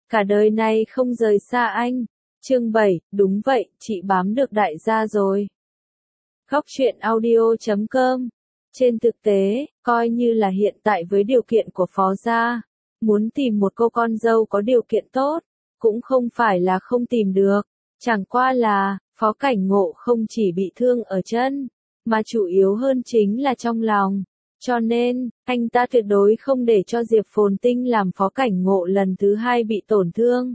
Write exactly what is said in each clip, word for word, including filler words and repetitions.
cả đời này không rời xa anh. Chương bảy, đúng vậy, chị bám được đại gia rồi. Góc truyện audio chấm com. Trên thực tế, coi như là hiện tại với điều kiện của Phó gia, muốn tìm một cô con dâu có điều kiện tốt, cũng không phải là không tìm được. Chẳng qua là, Phó Cảnh Ngộ không chỉ bị thương ở chân, mà chủ yếu hơn chính là trong lòng. Cho nên, anh ta tuyệt đối không để cho Diệp Phồn Tinh làm Phó Cảnh Ngộ lần thứ hai bị tổn thương.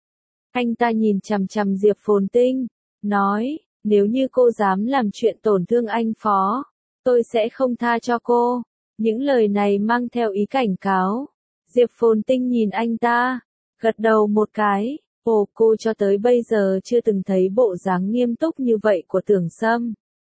Anh ta nhìn chằm chằm Diệp Phồn Tinh, nói, nếu như cô dám làm chuyện tổn thương anh Phó, tôi sẽ không tha cho cô. Những lời này mang theo ý cảnh cáo. Diệp Phồn Tinh nhìn anh ta, gật đầu một cái. Ồ, cô cho tới bây giờ chưa từng thấy bộ dáng nghiêm túc như vậy của Tưởng Sâm.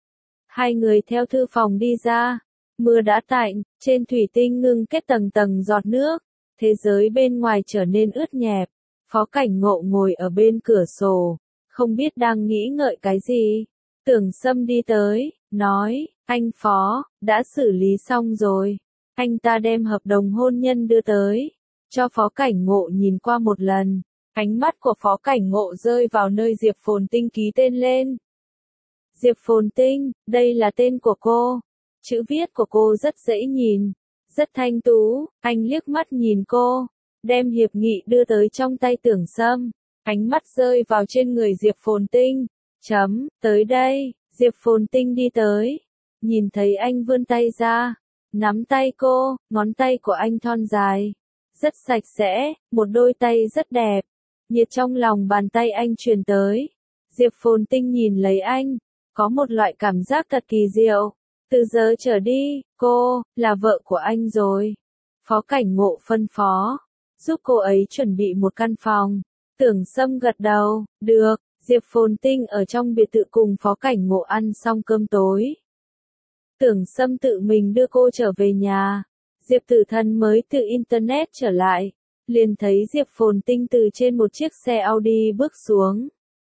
Hai người theo thư phòng đi ra. Mưa đã tạnh, trên thủy tinh ngưng kết tầng tầng giọt nước. Thế giới bên ngoài trở nên ướt nhẹp. Phó Cảnh Ngộ ngồi ở bên cửa sổ, không biết đang nghĩ ngợi cái gì. Tưởng Sâm đi tới, nói, anh Phó, đã xử lý xong rồi. Anh ta đem hợp đồng hôn nhân đưa tới, cho Phó Cảnh Ngộ nhìn qua một lần. Ánh mắt của Phó Cảnh Ngộ rơi vào nơi Diệp Phồn Tinh ký tên lên. Diệp Phồn Tinh, đây là tên của cô. Chữ viết của cô rất dễ nhìn, rất thanh tú. Anh liếc mắt nhìn cô, đem hiệp nghị đưa tới trong tay Tưởng Sâm. Ánh mắt rơi vào trên người Diệp Phồn Tinh. Chấm, tới đây. Diệp Phồn Tinh đi tới, nhìn thấy anh vươn tay ra, nắm tay cô. Ngón tay của anh thon dài, rất sạch sẽ, một đôi tay rất đẹp. Nhiệt trong lòng bàn tay anh truyền tới. Diệp Phồn Tinh nhìn lấy anh, có một loại cảm giác thật kỳ diệu. Từ giờ trở đi, cô là vợ của anh rồi. Phó Cảnh Ngộ phân phó, giúp cô ấy chuẩn bị một căn phòng. Tưởng Sâm gật đầu, được. Diệp Phồn Tinh ở trong biệt thự cùng Phó Cảnh Ngộ ăn xong cơm tối. Tưởng Sâm tự mình đưa cô trở về nhà. Diệp Tử Thần mới từ Internet trở lại, liền thấy Diệp Phồn Tinh từ trên một chiếc xe Audi bước xuống.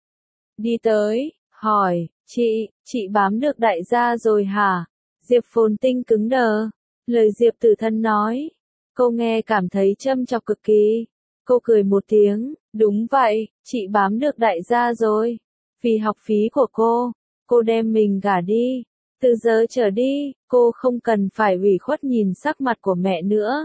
Đi tới, hỏi, chị, chị bám được đại gia rồi hả? Diệp Phồn Tinh cứng đờ. Lời Diệp Tử Thần nói, cô nghe cảm thấy châm chọc cực kỳ. Cô cười một tiếng, đúng vậy, chị bám được đại gia rồi. Vì học phí của cô, cô đem mình gả đi. Từ giờ trở đi, cô không cần phải ủy khuất nhìn sắc mặt của mẹ nữa.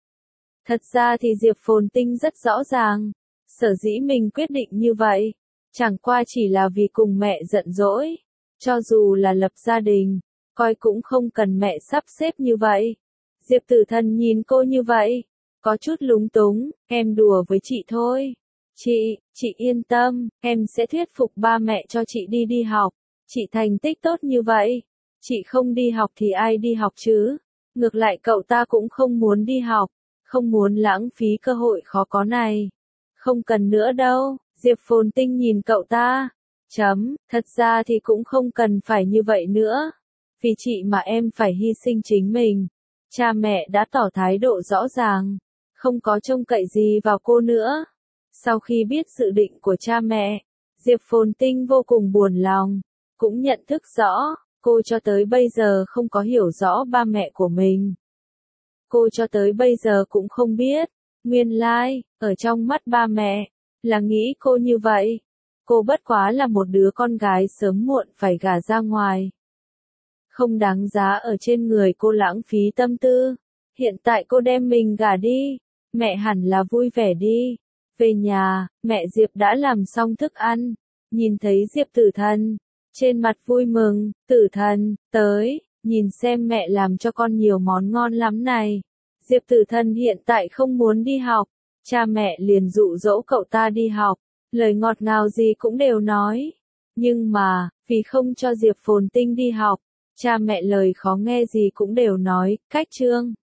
Thật ra thì Diệp Phồn Tinh rất rõ ràng, sở dĩ mình quyết định như vậy, chẳng qua chỉ là vì cùng mẹ giận dỗi. Cho dù là lập gia đình, coi cũng không cần mẹ sắp xếp như vậy. Diệp Tử Thần nhìn cô như vậy, có chút lúng túng, em đùa với chị thôi. Chị, chị yên tâm, em sẽ thuyết phục ba mẹ cho chị đi đi học. Chị thành tích tốt như vậy, chị không đi học thì ai đi học chứ? Ngược lại cậu ta cũng không muốn đi học, không muốn lãng phí cơ hội khó có này. Không cần nữa đâu. Diệp Phồn Tinh nhìn cậu ta. Chấm, thật ra thì cũng không cần phải như vậy nữa. Vì chị mà em phải hy sinh chính mình. Cha mẹ đã tỏ thái độ rõ ràng, không có trông cậy gì vào cô nữa. Sau khi biết dự định của cha mẹ, Diệp Phồn Tinh vô cùng buồn lòng, cũng nhận thức rõ, cô cho tới bây giờ không có hiểu rõ ba mẹ của mình. Cô cho tới bây giờ cũng không biết, nguyên lai, ở trong mắt ba mẹ, là nghĩ cô như vậy. Cô bất quá là một đứa con gái sớm muộn phải gả ra ngoài. Không đáng giá ở trên người cô lãng phí tâm tư. Hiện tại cô đem mình gả đi, mẹ hẳn là vui vẻ đi. Về nhà, mẹ Diệp đã làm xong thức ăn, nhìn thấy Diệp Tử Thần, trên mặt vui mừng. Tử Thần, tới, nhìn xem mẹ làm cho con nhiều món ngon lắm này. Diệp Tử Thần hiện tại không muốn đi học, cha mẹ liền dụ dỗ cậu ta đi học, lời ngọt ngào gì cũng đều nói. Nhưng mà, vì không cho Diệp Phồn Tinh đi học, cha mẹ lời khó nghe gì cũng đều nói, cách trương.